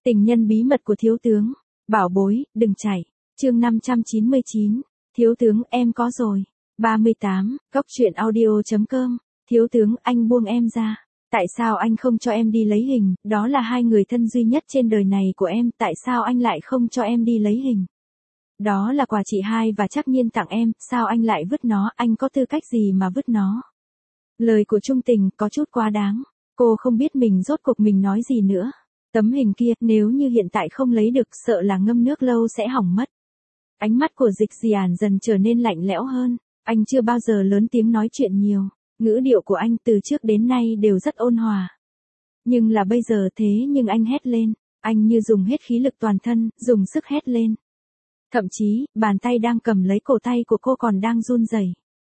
Tình nhân bí mật của thiếu tướng. Bảo bối, đừng chạy. Chương 599. Thiếu tướng, em có rồi. 38. Cốc truyện audio.com. Thiếu tướng, anh buông em ra. Tại sao anh không cho em đi lấy hình, đó là hai người thân duy nhất trên đời này của em, tại sao anh lại không cho em đi lấy hình? Đó là quà chị hai và Trác Nhiên tặng em, sao anh lại vứt nó, anh có tư cách gì mà vứt nó? Lời của Trung Tình có chút quá đáng. Cô không biết mình rốt cuộc mình nói gì nữa. Tấm hình kia, nếu như hiện tại không lấy được, sợ là ngâm nước lâu sẽ hỏng mất. Ánh mắt của Dịch Diản dần trở nên lạnh lẽo hơn. Anh chưa bao giờ lớn tiếng nói chuyện nhiều. Ngữ điệu của anh từ trước đến nay đều rất ôn hòa. Nhưng là bây giờ thế nhưng anh hét lên. Anh như dùng hết khí lực toàn thân, dùng sức hét lên. Thậm chí, bàn tay đang cầm lấy cổ tay của cô còn đang run rẩy.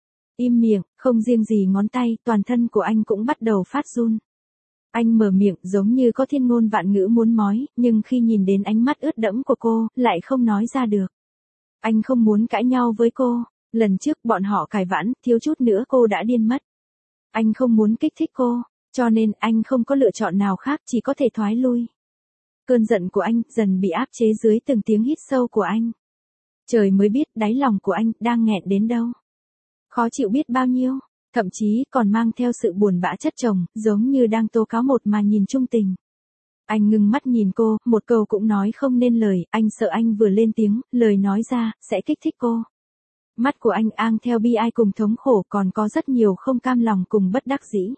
Im miệng, không riêng gì ngón tay, toàn thân của anh cũng bắt đầu phát run. Anh mở miệng giống như có thiên ngôn vạn ngữ muốn nói, nhưng khi nhìn đến ánh mắt ướt đẫm của cô, lại không nói ra được. Anh không muốn cãi nhau với cô. Lần trước bọn họ cãi vãn, thiếu chút nữa cô đã điên mất. Anh không muốn kích thích cô, cho nên anh không có lựa chọn nào khác, chỉ có thể thoái lui. Cơn giận của anh dần bị áp chế dưới từng tiếng hít sâu của anh. Trời mới biết đáy lòng của anh đang nghẹn đến đâu. Khó chịu biết bao nhiêu, thậm chí còn mang theo sự buồn bã chất chồng, giống như đang tố cáo một mà nhìn Trung Tình. Anh ngưng mắt nhìn cô, một câu cũng nói không nên lời, anh sợ anh vừa lên tiếng, lời nói ra, sẽ kích thích cô. Mắt của anh ang theo bi ai cùng thống khổ, còn có rất nhiều không cam lòng cùng bất đắc dĩ.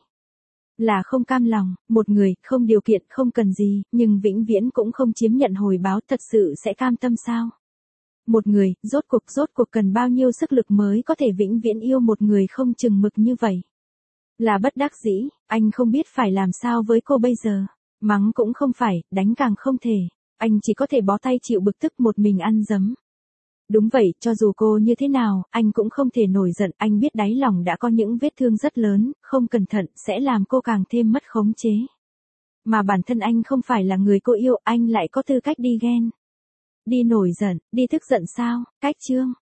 Là không cam lòng, một người, không điều kiện, không cần gì, nhưng vĩnh viễn cũng không chiếm nhận hồi báo, thật sự sẽ cam tâm sao? Một người, rốt cuộc cần bao nhiêu sức lực mới có thể vĩnh viễn yêu một người không chừng mực như vậy? Là bất đắc dĩ, anh không biết phải làm sao với cô bây giờ. Mắng cũng không phải, đánh càng không thể. Anh chỉ có thể bó tay chịu bực tức một mình ăn dấm. Đúng vậy, cho dù cô như thế nào, anh cũng không thể nổi giận, anh biết đáy lòng đã có những vết thương rất lớn, không cẩn thận, sẽ làm cô càng thêm mất khống chế. Mà bản thân anh không phải là người cô yêu, anh lại có tư cách đi ghen. Đi nổi giận, đi tức giận sao? Cách chương.